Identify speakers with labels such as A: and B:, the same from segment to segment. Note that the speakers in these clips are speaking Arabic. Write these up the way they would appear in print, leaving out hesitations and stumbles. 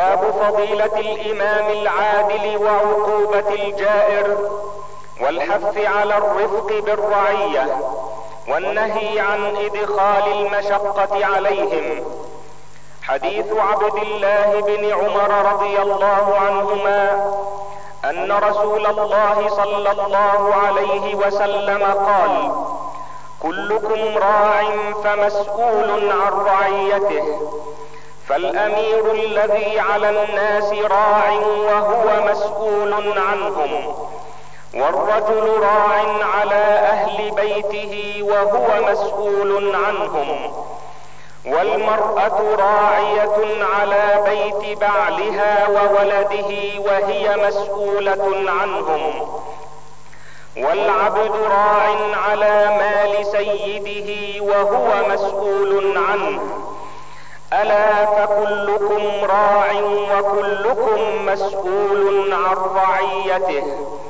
A: باب فضيلة الامام العادل وعقوبة الجائر، والحث على الرفق بالرعية، والنهي عن ادخال المشقة عليهم. حديث عبد الله بن عمر رضي الله عنهما ان رسول الله صلى الله عليه وسلم قال: كلكم راع فمسؤول عن رعيته، فالامير الذي على الناس راع وهو مسؤول عنهم، والرجل راع على اهل بيته وهو مسؤول عنهم، والمرأة راعية على بيت بعلها وولده وهي مسؤولة عنهم، والعبد راع على مال سيده وهو مسؤول عنه. ألا فكلكم راع وكلكم مسؤول عن رعيته.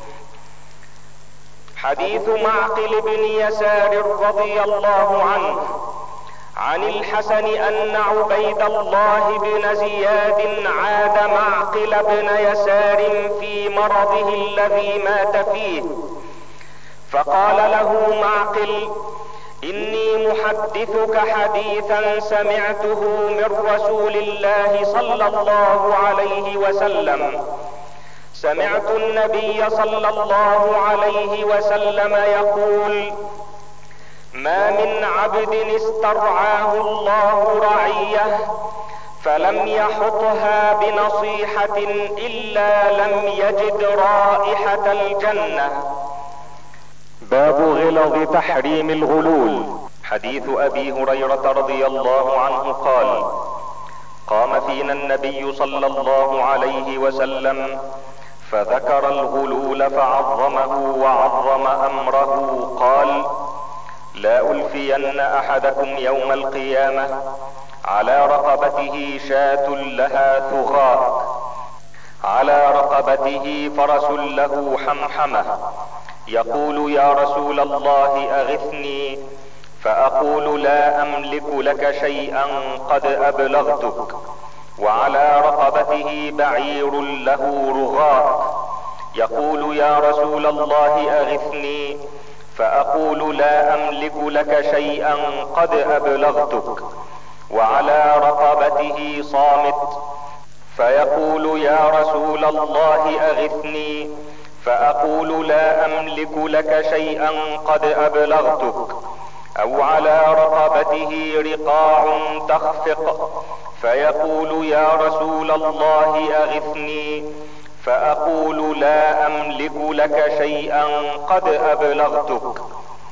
A: حديث معقل بن يسار رضي الله عنه عن الحسن ان عبيد الله بن زياد عاد معقل بن يسار في مرضه الذي مات فيه، فقال له معقل: اني محدثك حديثا سمعته من رسول الله صلى الله عليه وسلم. سمعت النبي صلى الله عليه وسلم يقول: ما من عبد استرعاه الله رعيه فلم يحطها بنصيحة الا لم يجد رائحة الجنة.
B: باب غلظ تحريم الغلول. حديث ابي هريرة رضي الله عنه قال: قام فينا النبي صلى الله عليه وسلم فذكر الغلول فعظمه وعظم امره. قال: لا ألفين احدكم يوم القيامة على رقبته شاة لها ثغاء، على رقبته فرس له حمحمة، يقول: يا رسول الله اغثني، فاقول: لا املك لك شيئا قد ابلغتك. وعلى رقبته بعير له رغاء، يقول: يا رسول الله اغثني، فاقول: لا املك لك شيئا قد ابلغتك. وعلى رقبته صامت، فيقول: يا رسول الله اغثني، فاقول: لا املك لك شيئا قد ابلغتك. او على رقبته رقاع تخفق، فيقول: يا رسول الله اغثني، فاقول: لا املك لك شيئا قد ابلغتك.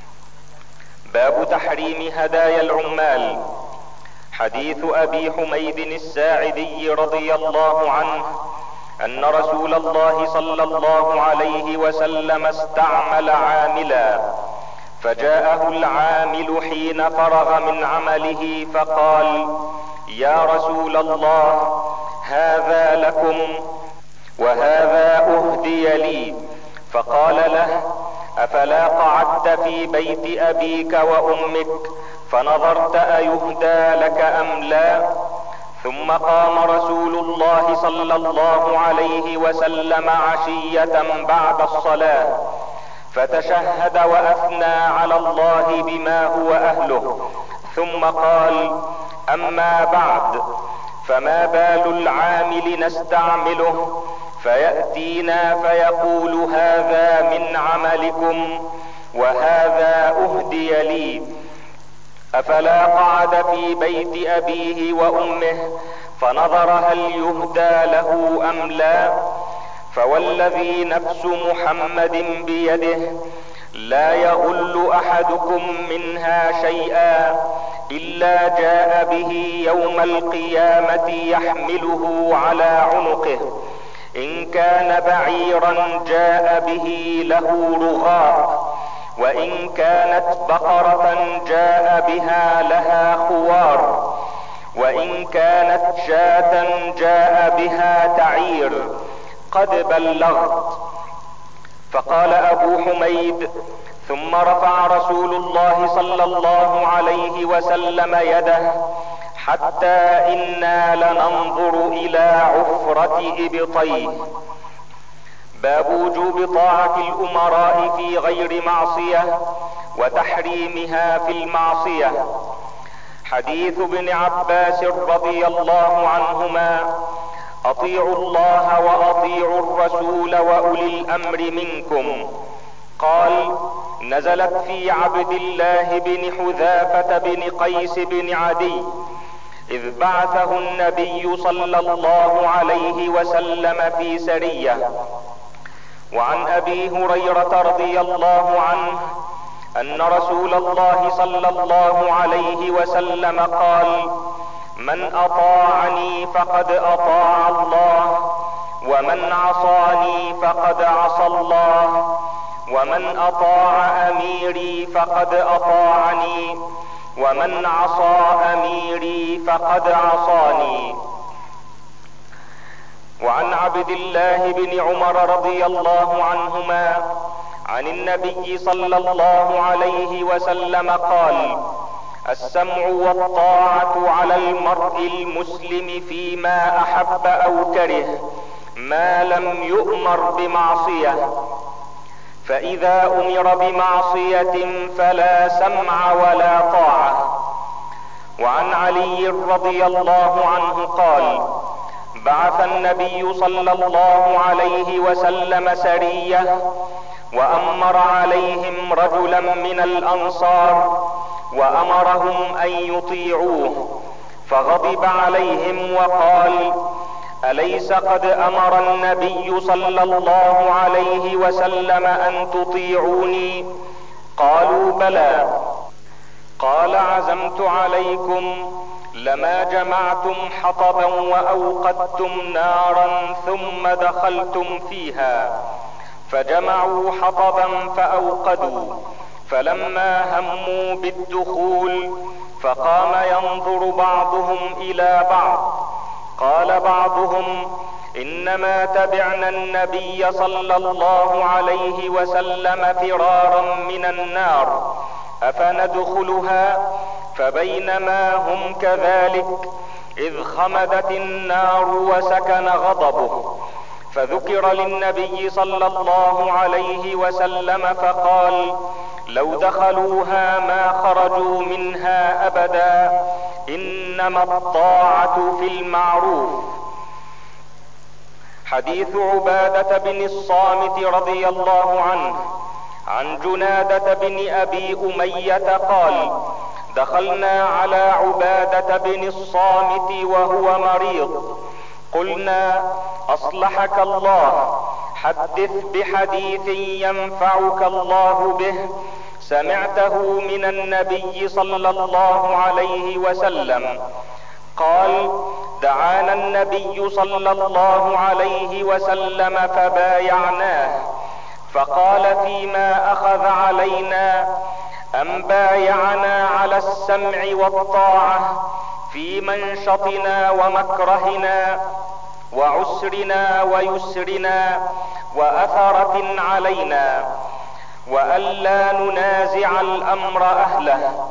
B: باب تحريم هدايا العمال. حديث ابي حميد الساعدي رضي الله عنه ان رسول الله صلى الله عليه وسلم استعمل عاملا، فجاءه العامل حين فرغ من عمله فقال: يا رسول الله، هذا لكم وهذا اهدي لي. فقال له: افلا قعدت في بيت ابيك وامك فنظرت ايهدى لك ام لا؟ ثم قام رسول الله صلى الله عليه وسلم عشية بعد الصلاة فتشهد واثنى على الله بما هو اهله، ثم قال: اما بعد، فما بال العامل نستعمله فيأتينا فيقول: هذا من عملكم وهذا اهدي لي. افلا قعد في بيت ابيه وامه فنظر هل يهدى له ام لا؟ فوالذي نفس محمد بيده لا يغل احدكم منها شيئا الا جاء به يوم القيامة يحمله على عنقه، ان كان بعيرا جاء به له رغاء، وان كانت بقرة جاء بها لها خوار، وان كانت شاة جاء بها تعير. قد بلغت. فقال ابو حميد: ثم رفع رسول الله صلى الله عليه وسلم يده
A: حتى إنا لننظر إلى عفرة إبطيه. باب وجوب طاعة الأمراء في غير معصية وتحريمها في المعصية. حديث ابن عباس رضي الله عنهما: اطيعوا الله واطيعوا الرسول واولي الامر منكم. قال: نزلت في عبد الله بن حذافة بن قيس بن عدي اذ بعثه النبي صلى الله عليه وسلم في سرية. وعن ابي هريرة رضي الله عنه ان رسول الله صلى الله عليه وسلم قال: من اطاعني فقد اطاع الله، ومن عصاني فقد عصى الله، ومن اطاع اميري فقد اطاعني، ومن عصى اميري فقد عصاني. وعن عبد الله بن عمر رضي الله عنهما عن النبي صلى الله عليه وسلم قال: السمع والطاعة على المرء المسلم فيما احب او كره ما لم يؤمر بمعصية، فاذا امر بمعصية فلا سمع ولا طاعة. وعن علي رضي الله عنه قال: بعث النبي صلى الله عليه وسلم سرية وامر عليهم رجلا من الانصار وامرهم ان يطيعوه، فغضب عليهم وقال: اليس قد امر النبي صلى الله عليه وسلم ان تطيعوني؟ قالوا: بلى. قال: عزمت عليكم لما جمعتم حطبا واوقدتم نارا ثم دخلتم فيها. فجمعوا حطبا فاوقدوا، فلما هموا بالدخول فقام ينظر بعضهم الى بعض. قال بعضهم: انما تبعنا النبي صلى الله عليه وسلم فرارا من النار، افندخلها؟ فبينما هم كذلك اذ خمدت النار وسكن غضبه، فذكر للنبي صلى الله عليه وسلم فقال: لو دخلوها ما خرجوا منها ابدا، انما الطاعة في المعروف. حديث عبادة بن الصامت رضي الله عنه عن جنادة بن ابي امية قال: دخلنا على عبادة بن الصامت وهو مريض، قلنا: اصلحك الله، حدث بحديث ينفعك الله به سمعته من النبي صلى الله عليه وسلم. قال: دعانا النبي صلى الله عليه وسلم فبايعناه، فقال فيما اخذ علينا: أن بايعنا على السمع والطاعة في منشطنا ومكرهنا وعسرنا ويسرنا وأثرة علينا، وألا ننازع الأمر أهله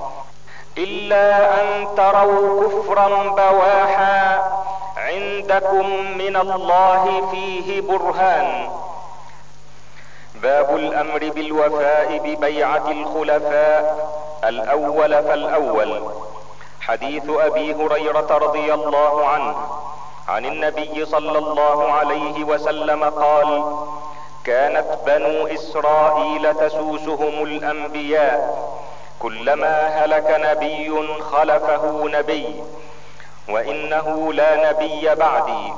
A: إلا أن تروا كفرا بواحا عندكم من الله فيه برهان. باب الامر بالوفاء ببيعة الخلفاء الاول فالاول. حديث ابي هريرة رضي الله عنه عن النبي صلى الله عليه وسلم قال: كانت بنو اسرائيل تسوسهم الانبياء، كلما هلك نبي خلفه نبي، وانه لا نبي بعدي،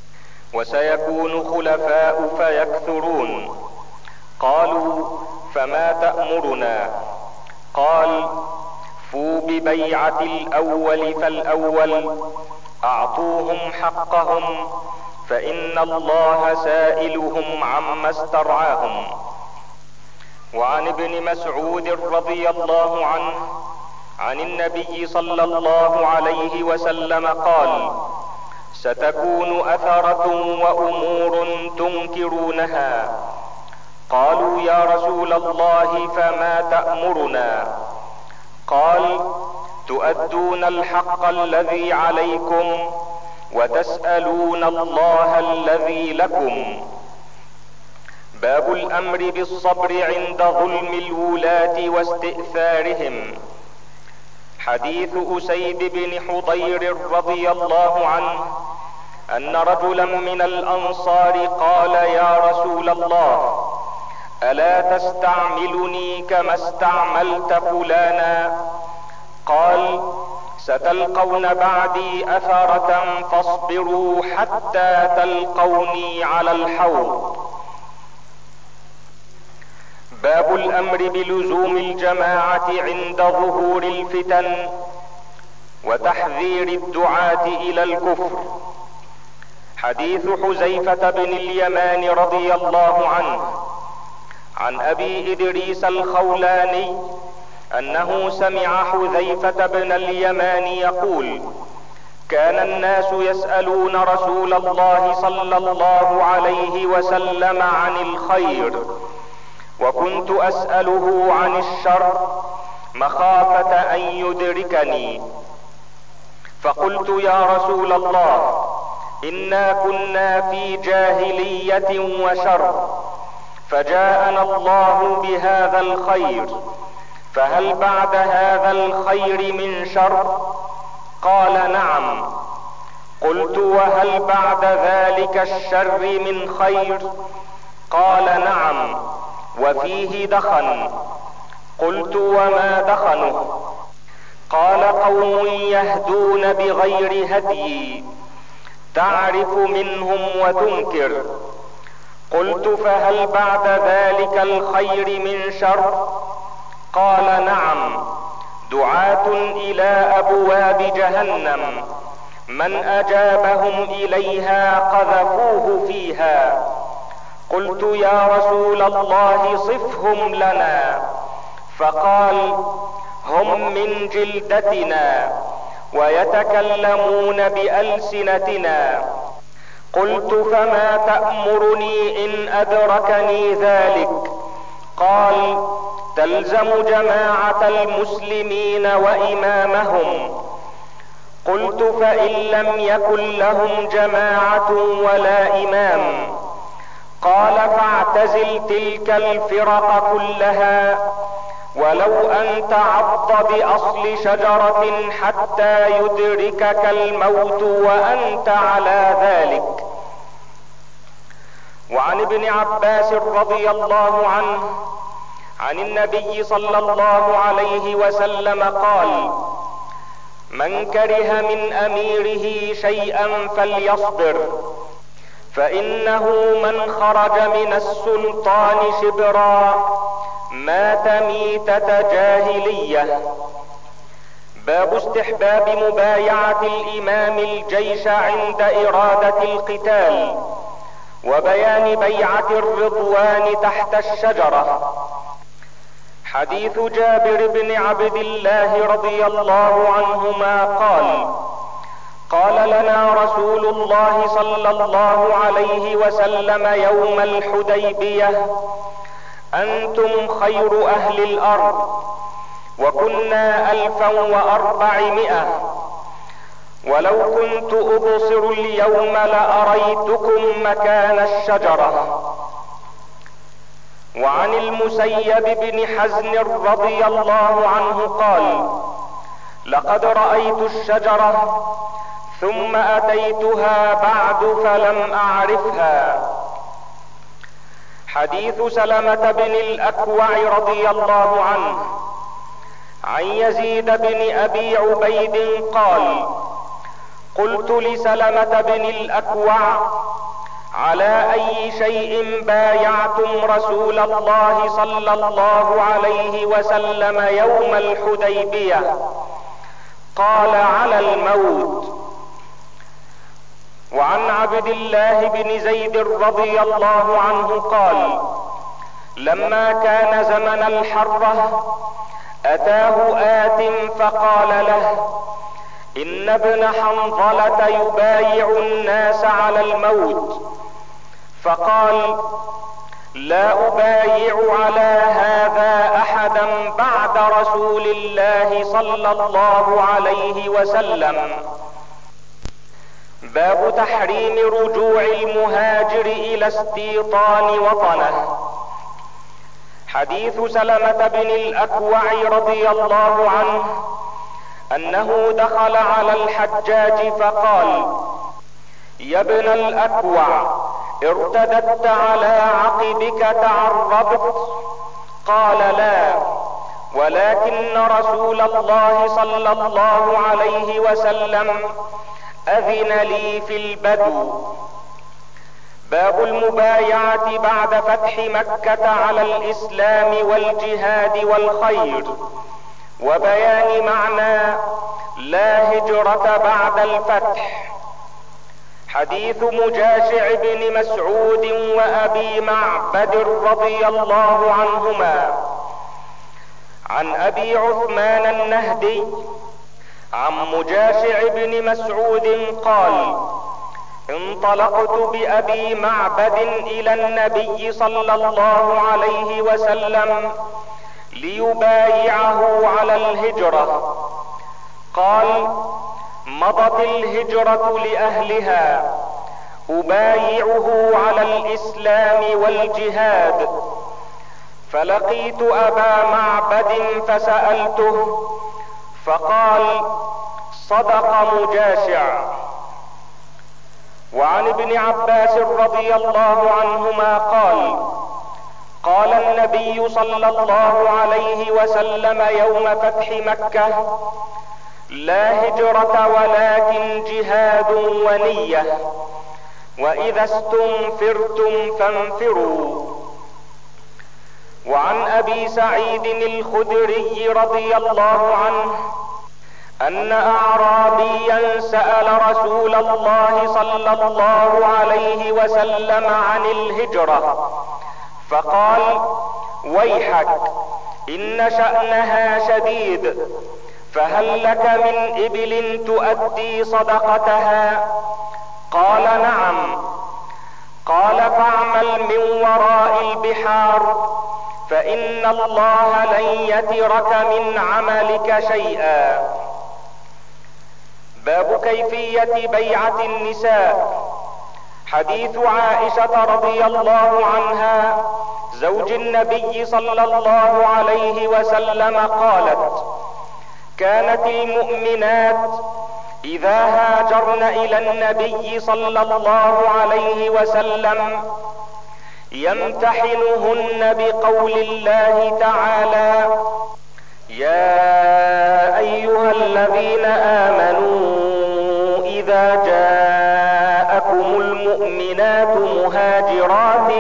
A: وسيكون خلفاء فيكثرون. قالوا: فما تأمرنا؟ قال: فوا ببيعة الاول فالاول، اعطوهم حقهم، فان الله سائلهم عما استرعاهم. وعن ابن مسعود رضي الله عنه عن النبي صلى الله عليه وسلم قال: ستكون اثرة وامور تنكرونها. قالوا: يا رسول الله فما تأمرنا؟ قال: تؤدون الحق الذي عليكم وتسألون الله الذي لكم. باب الامر بالصبر عند ظلم الولاة واستئثارهم. حديث اسيد بن حضير رضي الله عنه ان رجلا من الانصار قال: يا رسول الله، الا تستعملني كما استعملت فلانا؟ قال: ستلقون بعدي اثرة فاصبروا حتى تلقوني على الحوض. باب الامر بلزوم الجماعة عند ظهور الفتن وتحذير الدعاة الى الكفر. حديث حذيفة بن اليمان رضي الله عنه عن ابي ادريس الخولاني انه سمع حذيفة بن اليمان يقول: كان الناس يسألون رسول الله صلى الله عليه وسلم عن الخير، وكنت اسأله عن الشر مخافة ان يدركني، فقلت: يا رسول الله، انا كنا في جاهلية وشر، فجاءنا الله بهذا الخير، فهل بعد هذا الخير من شر؟ قال: نعم. قلت: وهل بعد ذلك الشر من خير؟ قال: نعم، وفيه دخن. قلت: وما دخنه؟ قال: قوم يهدون بغير هدي، تعرف منهم وتنكر. قلت: فهل بعد ذلك الخير من شر؟ قال: نعم، دعاة الى ابواب جهنم، من اجابهم اليها قذفوه فيها. قلت: يا رسول الله، صفهم لنا. فقال: هم من جلدتنا ويتكلمون بألسنتنا. قلت: فما تأمرني ان ادركني ذلك؟ قال: تلزم جماعة المسلمين وامامهم. قلت: فان لم يكن لهم جماعة ولا امام؟ قال: فاعتزل تلك الفرق كلها، ولو ان تعض باصل شجرة حتى يدركك الموت وانت على ذلك. وعن ابن عباس رضي الله عنه عن النبي صلى الله عليه وسلم قال: من كره من اميره شيئا فليصبر، فانه من خرج من السلطان شبرا مات ميتة جاهلية. باب استحباب مبايعة الامام الجيش عند ارادة القتال، وبيان بيعة الرضوان تحت الشجرة. حديث جابر بن عبد الله رضي الله عنهما قال: قال لنا رسول الله صلى الله عليه وسلم يوم الحديبية: انتم خير اهل الارض، وكنا 1400، ولو كنت ابصر اليوم لاريتكم مكان الشجرة. وعن المسيب بن حزن رضي الله عنه قال: لقد رأيت الشجرة ثم اتيتها بعد فلم اعرفها. حديث سلمة بن الاكوع رضي الله عنه عن يزيد بن ابي عبيد قال: قلت لسلمة بن الاكوع: على اي شيء بايعتم رسول الله صلى الله عليه وسلم يوم الحديبية؟ قال: على الموت. وعن عبد الله بن زيد رضي الله عنه قال: لما كان زمن الحرة اتاه آت فقال له: ان ابن حنظلة يبايع الناس على الموت. فقال: لا ابايع على هذا احدا احدا بعد رسول الله صلى الله عليه وسلم. باب تحريم رجوع المهاجر الى استيطان وطنه. حديث سلمة بن الاكوع رضي الله عنه انه دخل على الحجاج فقال: يا ابن الاكوع، ارتددت على عقبك تعربت؟ قال: لا، ولكن رسول الله صلى الله عليه وسلم اذن لي في البدو. باب المبايعة بعد فتح مكة على الاسلام والجهاد والخير، وبيان معنى لا هجرة بعد الفتح. حديث مجاشع بن مسعود وابي معبد رضي الله عنهما. عن ابي عثمان النهدي عن مجاشع بن مسعود قال: انطلقت بابي معبد الى النبي صلى الله عليه وسلم ليبايعه على الهجرة. قال: مضت الهجرة لاهلها، ابايعه على الاسلام والجهاد. فلقيت ابا معبد فسألته فقال: صدق مجاشع. وعن ابن عباس رضي الله عنهما قال: قال النبي صلى الله عليه وسلم يوم فتح مكة: لا هجرة ولكن جهاد ونية، واذا استنفرتم فانفروا. وعن ابي سعيد الخدري رضي الله عنه ان اعرابيا سأل رسول الله صلى الله عليه وسلم عن الهجرة فقال: ويحك، ان شأنها شديد، فهل لك من ابل تؤدي صدقتها؟ قال: نعم. قال: فاعمل من وراء البحار، فان الله لن يترك من عملك شيئا. باب كيفية بيعة النساء. حديث عائشة رضي الله عنها زوج النبي صلى الله عليه وسلم قالت: كانت المؤمنات اذا هاجرن الى النبي صلى الله عليه وسلم يمتحنهن بقول الله تعالى: يا ايها الذين امنوا اذا جاءكم المؤمنات مهاجرات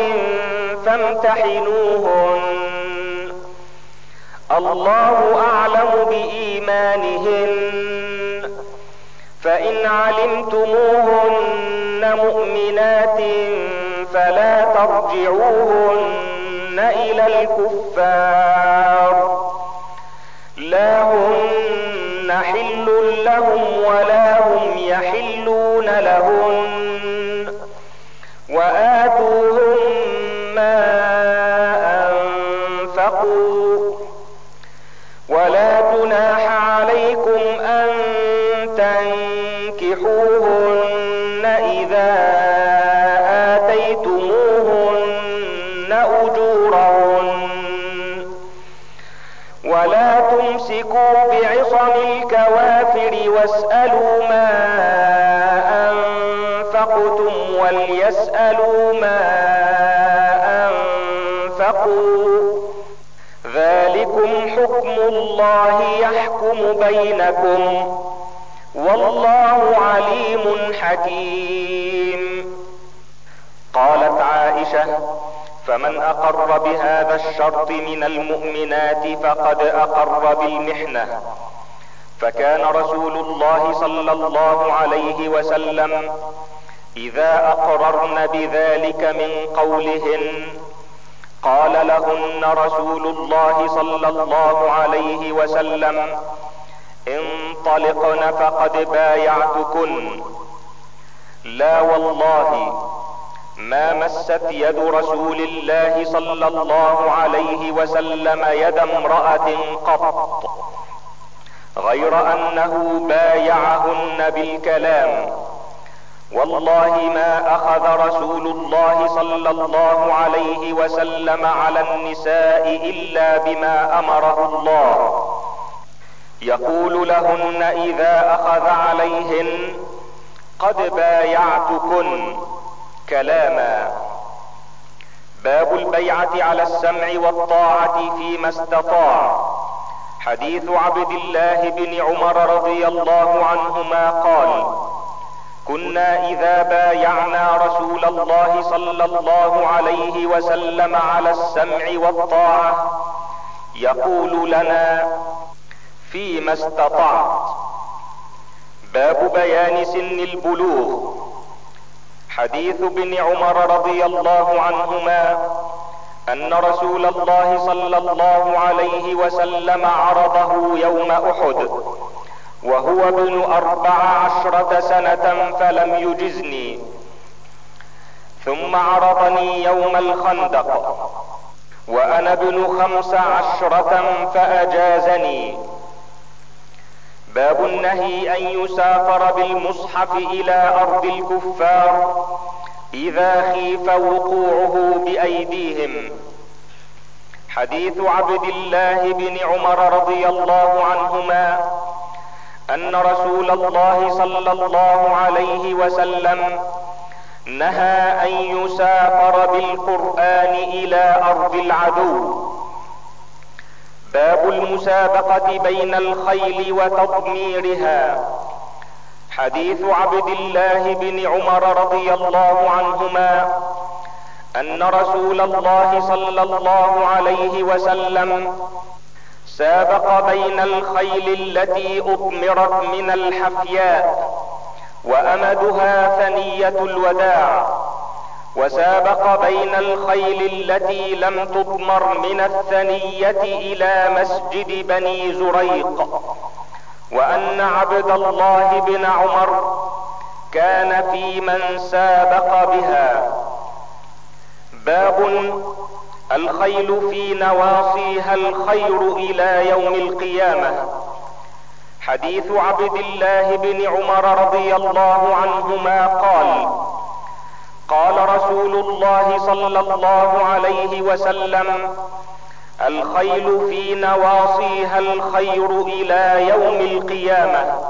A: فامتحنوهن، الله اعلم بايمانهن، فان علمتموهن مؤمنات فلا ترجعوهن الى الكفار، لا هن حل لهم ولا هم يحلون لهن، وآتوهم ما أنفقوا، ولا جناح عليكم أن تنكحوهن إذا آتيتموهن أجورهن، ولا تمسكوا بعصم الكوافر واسألوا ما أنفقتم وليسألوا ما أنفقوا، ذلكم حكم الله يحكم بينكم، والله عليم حكيم. قالت عائشة: فمن اقر بهذا الشرط من المؤمنات فقد اقر بالمحنة. فكان رسول الله صلى الله عليه وسلم اذا اقررن بذلك من قولهن قال لهن رسول الله صلى الله عليه وسلم: انطلقن فقد بايعتكن، لا والله ما مست يد رسول الله صلى الله عليه وسلم يد امرأة قط، غير انه بايعهن بالكلام. والله ما اخذ رسول الله صلى الله عليه وسلم على النساء الا بما امره الله، يقول لهن اذا اخذ عليهن قد بايعتكن كلاما. باب البيعة على السمع والطاعة فيما استطاع. حديث عبد الله بن عمر رضي الله عنهما قال: كنا اذا بايعنا رسول الله صلى الله عليه وسلم على السمع والطاعة يقول لنا: فيما استطعت. باب بيان سن البلوغ. حديث ابن عمر رضي الله عنهما ان رسول الله صلى الله عليه وسلم عرضه يوم احد وهو ابن 14 سنة فلم يجزني، ثم عرضني يوم الخندق وانا ابن 15 فاجازني. باب النهي ان يسافر بالمصحف الى ارض الكفار اذا خيف وقوعه بايديهم. حديث عبد الله بن عمر رضي الله عنهما ان رسول الله صلى الله عليه وسلم نهى ان يسافر بالقرآن الى ارض العدو. باب المسابقة بين الخيل وتضميرها. حديث عبد الله بن عمر رضي الله عنهما ان رسول الله صلى الله عليه وسلم سابق بين الخيل التي اضمرت من الحفياء وامدها ثنية الوداع، وسابق بين الخيل التي لم تضمر من الثنية الى مسجد بني زريق، وان عبد الله بن عمر كان في من سابق بها. باب الخيل في نواصيها الخير الى يوم القيامة. حديث عبد الله بن عمر رضي الله عنهما قال: قال رسول الله صلى الله عليه وسلم: الخيل في نواصيها الخير الى يوم القيامة.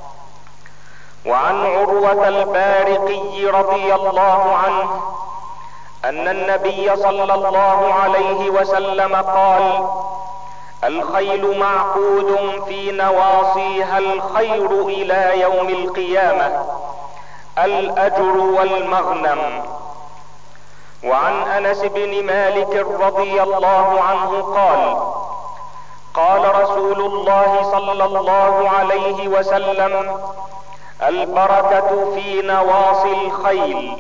A: وعن عروة البارقي رضي الله عنه ان النبي صلى الله عليه وسلم قال: الخيل معقود في نواصيها الخير الى يوم القيامة، الاجر والمغنم. وعن انس بن مالك رضي الله عنه قال: قال رسول الله صلى الله عليه وسلم: البركة في نواصي الخيل.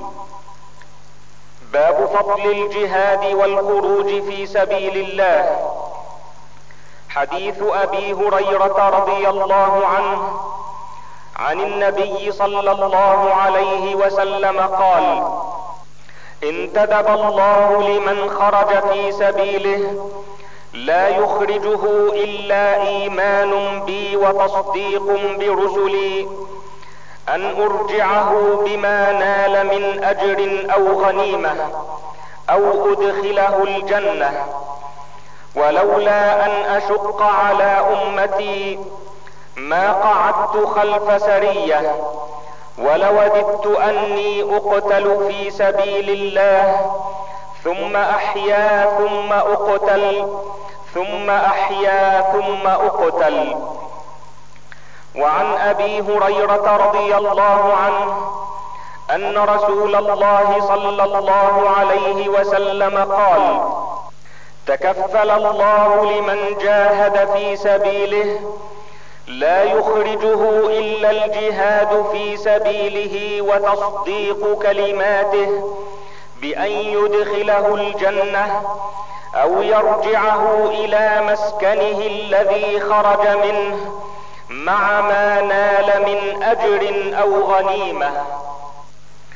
A: باب فضل الجهاد والخروج في سبيل الله. حديث ابي هريرة رضي الله عنه عن النبي صلى الله عليه وسلم قال: انتدب الله لمن خرج في سبيله لا يخرجه الا ايمان بي وتصديق برسلي ان ارجعه بما نال من اجر او غنيمة او ادخله الجنة، ولولا ان اشق على امتي ما قعدت خلف سرية، ولوددت اني اقتل في سبيل الله ثم احيا ثم اقتل ثم احيا ثم اقتل. وعن ابي هريرة رضي الله عنه ان رسول الله صلى الله عليه وسلم قال: تكفل الله لمن جاهد في سبيله لا يخرجه الا الجهاد في سبيله وتصديق كلماته بان يدخله الجنة او يرجعه الى مسكنه الذي خرج منه مع ما نال من اجر او غنيمة.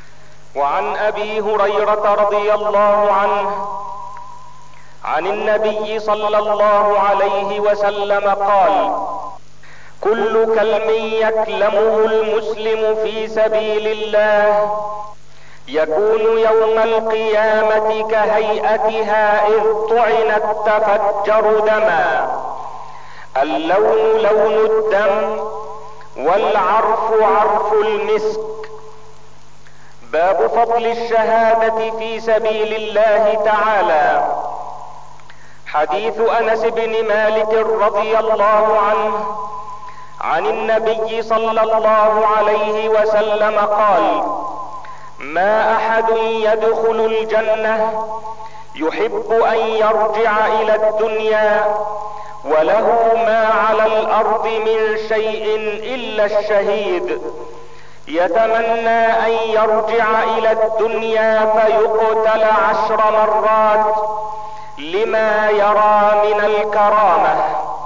A: وعن ابي هريرة رضي الله عنه عن النبي صلى الله عليه وسلم قال: كل كلم يكلمه المسلم في سبيل الله يكون يوم القيامة كهيئتها اذ طعنت تفجر دما، اللون لون الدم والعرف عرف المسك. باب فضل الشهادة في سبيل الله تعالى. حديث انس بن مالك رضي الله عنه عن النبي صلى الله عليه وسلم قال: ما احد يدخل الجنة يحب ان يرجع الى الدنيا وله ما على الارض من شيء الا الشهيد، يتمنى ان يرجع الى الدنيا فيقتل 10 مرات لما يرى من الكرامة.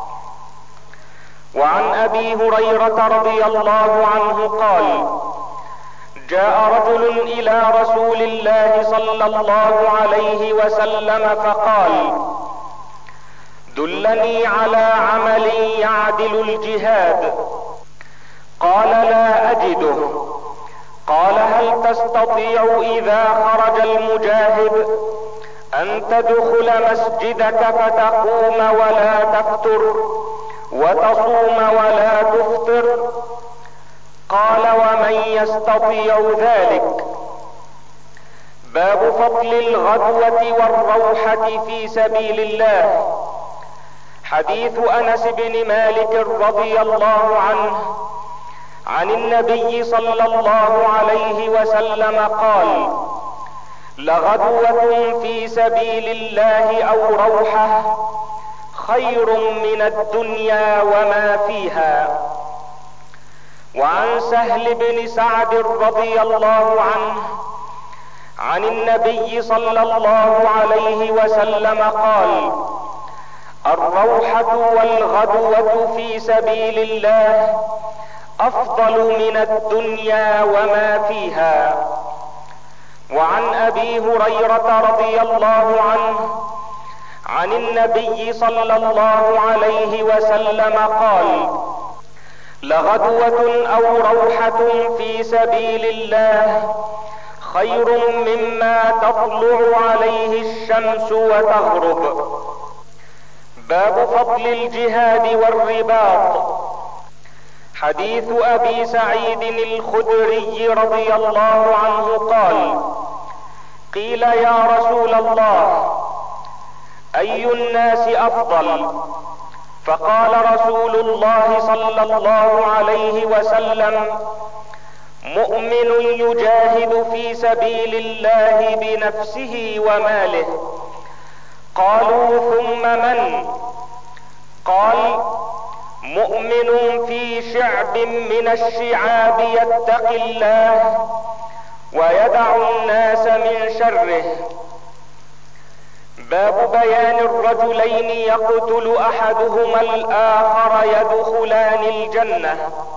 A: وعن ابي هريرة رضي الله عنه قال: جاء رجل الى رسول الله صلى الله عليه وسلم فقال: دلني على عمل يعدل الجهاد. قال: لا اجده. قال: هل تستطيع اذا خرج المجاهد ان تدخل مسجدك فتقوم ولا تفتر وتصوم ولا تفطر؟ قال: ومن يستطيع ذلك؟ باب فضل الغدوة والروحة في سبيل الله. حديث انس بن مالك رضي الله عنه عن النبي صلى الله عليه وسلم قال: لغدوة في سبيل الله او روحة خير من الدنيا وما فيها. وعن سهل بن سعد رضي الله عنه عن النبي صلى الله عليه وسلم قال: الروحة والغدوة في سبيل الله افضل من الدنيا وما فيها. وعن ابي هريرة رضي الله عنه عن النبي صلى الله عليه وسلم قال: لغدوة او روحة في سبيل الله خير مما تطلع عليه الشمس وتغرب. باب فضل الجهاد والرباط. حديث ابي سعيد الخدري رضي الله عنه قال: قيل: يا رسول الله، اي الناس افضل؟ فقال رسول الله صلى الله عليه وسلم: مؤمن يجاهد في سبيل الله بنفسه وماله. قالوا: ثم من؟ قال: مؤمن في شعب من الشعاب يتقي الله ويدع الناس من شره. باب بيان الرجلين يقتل احدهما الاخر يدخلان الجنة.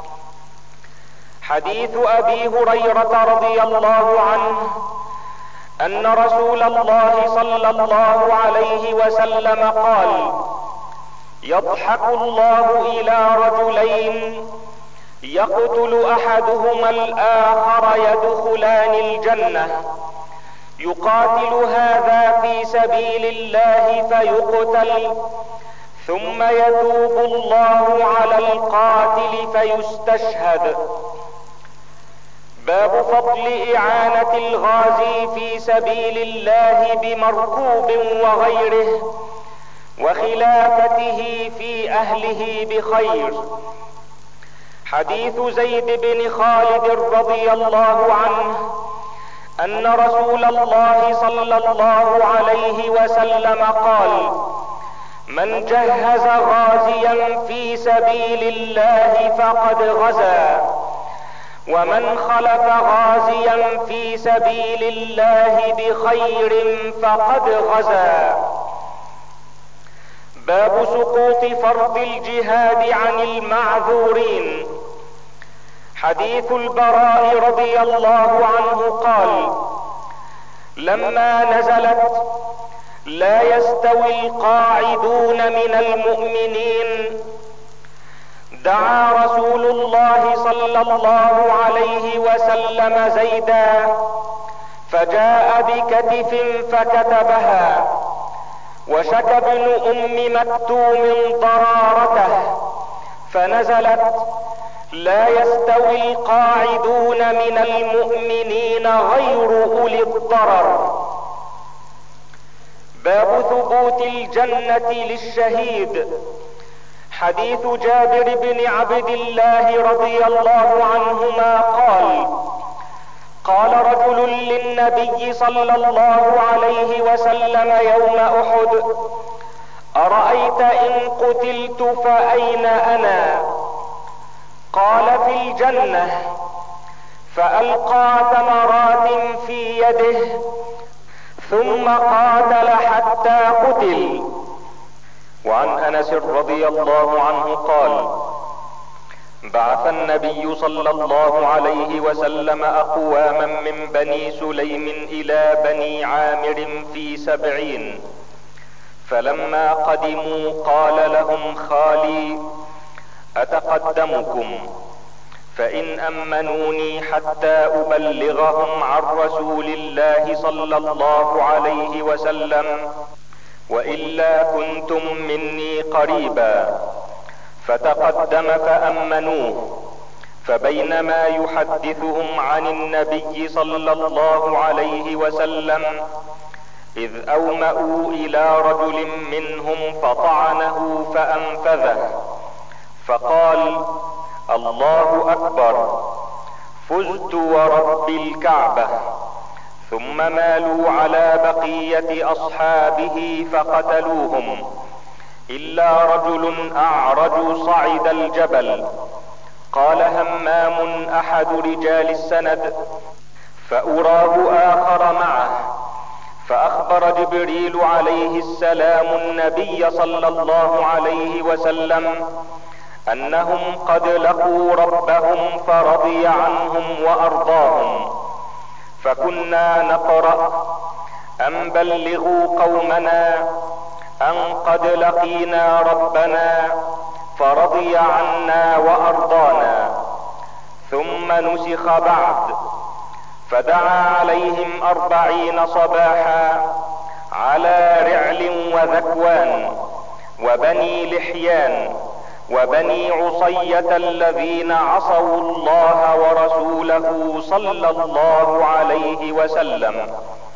A: حديث ابي هريرة رضي الله عنه ان رسول الله صلى الله عليه وسلم قال: يضحك الله الى رجلين يقتل احدهما الاخر يدخلان الجنة، يقاتل هذا في سبيل الله فيقتل ثم يتوب الله على القاتل فيستشهد. باب فضل اعانة الغازي في سبيل الله بمركوب وغيره وخلافته في اهله بخير. حديث زيد بن خالد رضي الله عنه ان رسول الله صلى الله عليه وسلم قال: من جهز غازيا في سبيل الله فقد غزا، ومن خلف غازيا في سبيل الله بخير فقد غزا. باب سقوط فرض الجهاد عن المعذورين. حديث البراء رضي الله عنه قال: لما نزلت لا يستوي القاعدون من المؤمنين دعا رسول الله صلى الله عليه وسلم زيدا فجاء بكتف فكتبها، وشكى ابن ام مكتوم ضرارته فنزلت: لا يستوي القاعدون من المؤمنين غير اولي الضرر. باب ثبوت الجنة للشهيد. حديث جابر بن عبد الله رضي الله عنهما قال: قال رجل للنبي صلى الله عليه وسلم يوم احد: ارايت ان قتلت فاين انا؟ قال: في الجنة. فالقى تمرات في يده ثم قاتل حتى قتل. وعن انس رضي الله عنه قال: بعث النبي صلى الله عليه وسلم اقواما من بني سليم الى بني عامر في 70، فلما قدموا قال لهم خالي: اتقدمكم فان امنوني حتى ابلغهم عن رسول الله صلى الله عليه وسلم، والا كنتم مني قريبا. فتقدم فامنوه، فبينما يحدثهم عن النبي صلى الله عليه وسلم اذ اومأوا الى رجل منهم فطعنه فانفذه، فقال: الله اكبر، فزت ورب الكعبة. ثم مالوا على بقية اصحابه فقتلوهم الا رجل اعرج صعد الجبل. قال همام احد رجال السند: فاراه اخر معه، فاخبر جبريل عليه السلام النبي صلى الله عليه وسلم انهم قد لقوا ربهم فرضي عنهم وارضاهم. فكنا نقرأ: ان بلغوا قومنا ان قد لقينا ربنا فرضي عنا وارضانا. ثم نسخ بعد، فدعا عليهم 40 صباحا على رعل وذكوان وبني لحيان وبني عصية الذين عصوا الله ورسوله صلى الله عليه وسلم.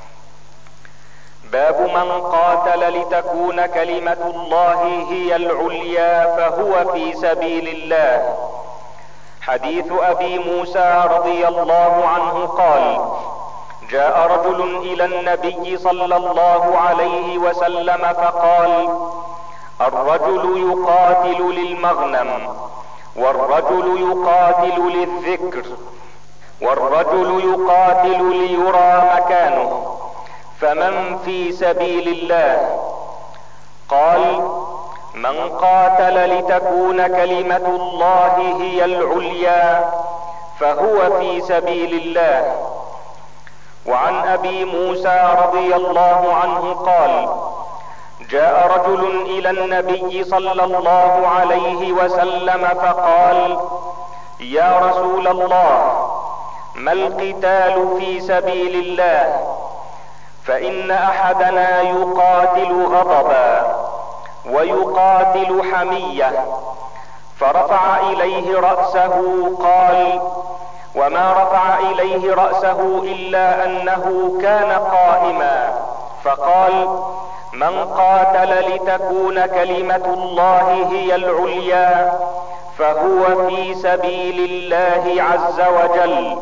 A: باب من قاتل لتكون كلمة الله هي العليا فهو في سبيل الله. حديث ابي موسى رضي الله عنه قال: جاء رجل الى النبي صلى الله عليه وسلم فقال: الرجل يقاتل للمغنم، والرجل يقاتل للذكر، والرجل يقاتل ليرى مكانه، فمن في سبيل الله؟ قال: من قاتل لتكون كلمة الله هي العليا فهو في سبيل الله. وعن ابي موسى رضي الله عنه قال: جاء رجل الى النبي صلى الله عليه وسلم فقال: يا رسول الله، ما القتال في سبيل الله؟ فان احدنا يقاتل غضبا ويقاتل حمية. فرفع اليه رأسه. قال: وما رفع اليه رأسه الا انه كان قائما. فقال: من قاتل لتكون كلمة الله هي العليا فهو في سبيل الله عز وجل.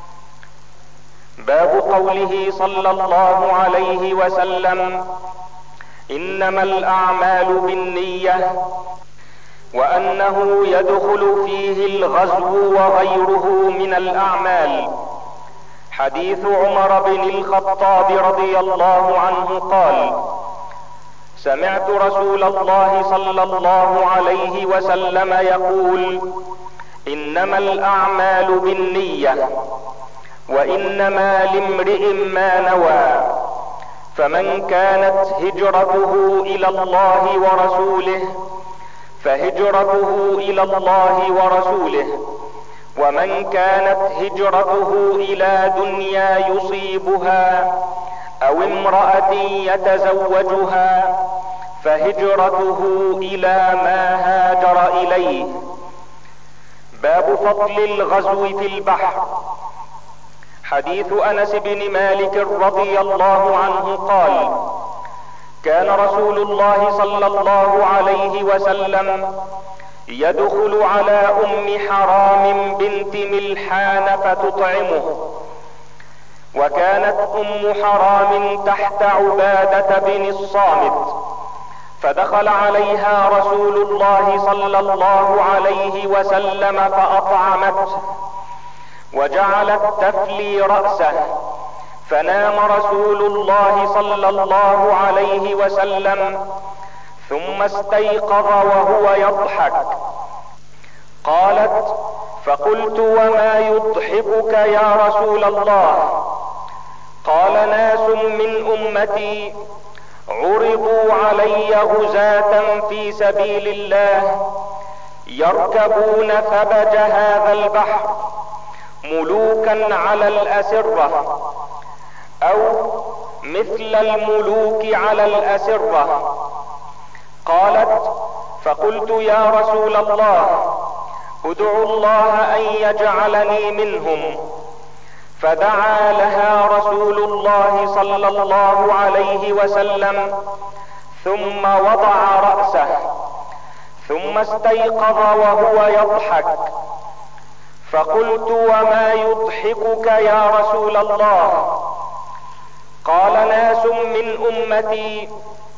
A: باب قوله صلى الله عليه وسلم: انما الاعمال بالنية، وانه يدخل فيه الغزو وغيره من الاعمال. حديث عمر بن الخطاب رضي الله عنه قال: سمعت رسول الله صلى الله عليه وسلم يقول: انما الاعمال بالنية وانما لامرئ ما نوى، فمن كانت هجرته الى الله ورسوله فهجرته الى الله ورسوله، ومن كانت هجرته الى دنيا يصيبها او امرأة يتزوجها فهجرته الى ما هاجر اليه. باب فضل الغزو في البحر. حديث انس بن مالك رضي الله عنه قال: كان رسول الله صلى الله عليه وسلم يدخل على ام حرام بنت ملحان فتطعمه، وكانت ام حرام تحت عبادة بن الصامت، فدخل عليها رسول الله صلى الله عليه وسلم فاطعمته وجعلت تفلي رأسه، فنام رسول الله صلى الله عليه وسلم ثم استيقظ وهو يضحك. قالت: فقلت: وما يضحكك يا رسول الله؟ قال: ناس من امتي عرضوا علي غزاة في سبيل الله يركبون ثبج هذا البحر ملوكا على الأسرة او مثل الملوك على الأسرة. قالت: فقلت: يا رسول الله ادعو الله ان يجعلني منهم، فدعا لها رسول الله صلى الله عليه وسلم ثم وضع رأسه، ثم استيقظ وهو يضحك. فقلت: وما يضحكك يا رسول الله؟ قال: ناس من امتي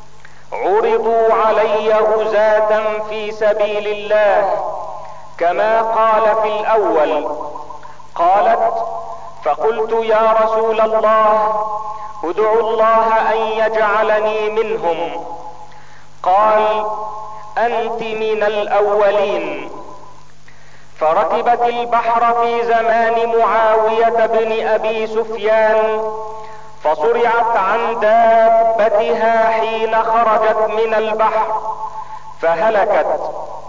A: عرضوا علي غزاة في سبيل الله كما قال في الاول. قالت: فقلت: يا رسول الله ادعو الله ان يجعلني منهم. قال: انت من الاولين. فركبت البحر في زمان معاوية بن ابي سفيان، فصرعت عن دابتها حين خرجت من البحر فهلكت.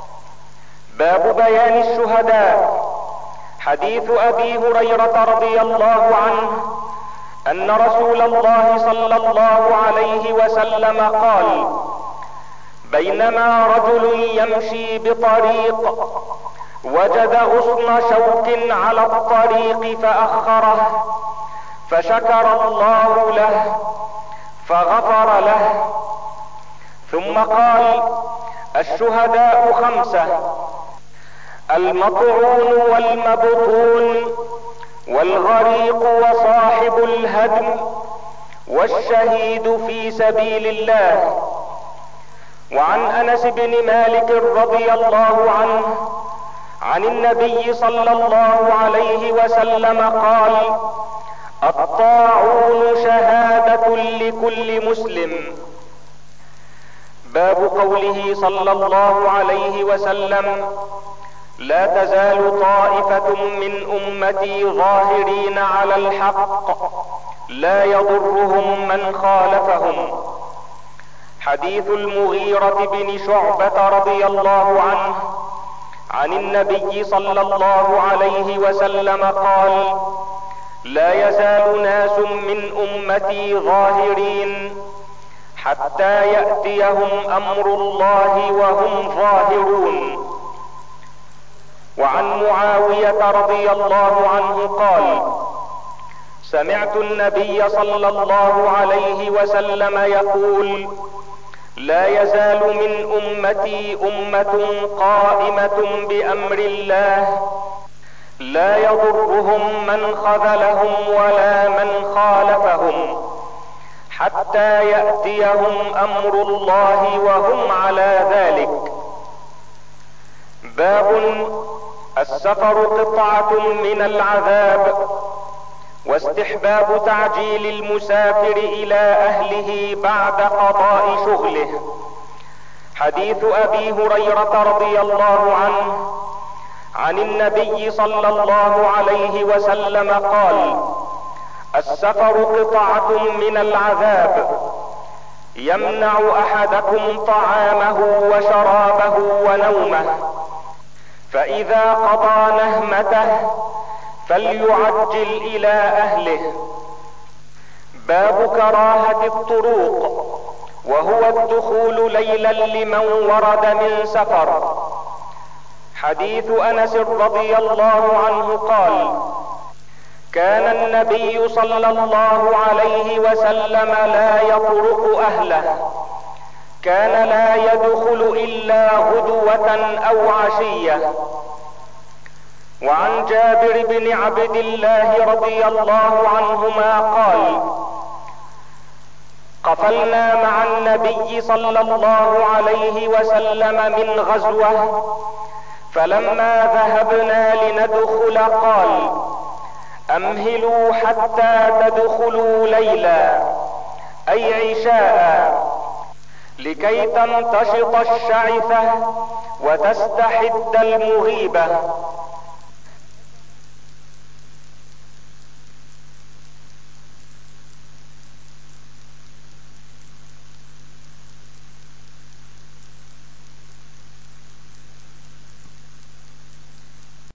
A: باب بيان الشهداء. حديث ابي هريرة رضي الله عنه ان رسول الله صلى الله عليه وسلم قال: بينما رجل يمشي بطريق وجد غصن شوك على الطريق فأخره، فشكر الله له فغفر له. ثم قال: الشهداء 5: المطعون والمبطون والغريق وصاحب الهدم والشهيد في سبيل الله. وعن انس بن مالك رضي الله عنه عن النبي صلى الله عليه وسلم قال: الطاعون شهادة لكل مسلم. باب قوله صلى الله عليه وسلم: لا تزال طائفة من امتي ظاهرين على الحق لا يضرهم من خالفهم. حديث المغيرة بن شعبة رضي الله عنه عن النبي صلى الله عليه وسلم قال: لا يزال ناس من امتي ظاهرين حتى يأتيهم امر الله وهم ظاهرون. وعن معاوية رضي الله عنه قال: سمعت النبي صلى الله عليه وسلم يقول: لا يزال من امتي امة قائمة بامر الله لا يضرهم من خذلهم ولا من خالفهم حتى يأتيهم امر الله وهم على ذلك. باب السفر قطعة من العذاب، واستحباب تعجيل المسافر الى اهله بعد قضاء شغله. حديث ابي هريرة رضي الله عنه عن النبي صلى الله عليه وسلم قال: السفر قطعة من العذاب، يمنع احدكم طعامه وشرابه ونومه، فاذا قضى نهمته فليعجل الى اهله. باب كراهة الطروق، وهو الدخول ليلا لمن ورد من سفر. حديث انس رضي الله عنه قال: كان النبي صلى الله عليه وسلم لا يطرق اهله، كان لا يدخل الا غدوة او عشية. وعن جابر بن عبد الله رضي الله عنهما قال: قفلنا مع النبي صلى الله عليه وسلم من غزوة، فلما ذهبنا لندخل قال: امهلوا حتى تدخلوا ليلا، اي عشاء، لكي تنتشط الشعثة وتستحد المغيبة.